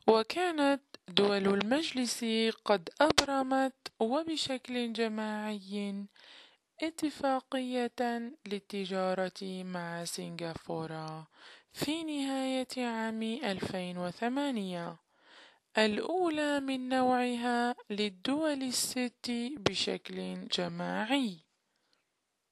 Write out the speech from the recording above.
وكانت دول المجلس قد أبرمت وبشكل جماعي اتفاقية للتجارة مع سنغافورة في نهاية عام 2008، الأولى من نوعها للدول الست بشكل جماعي.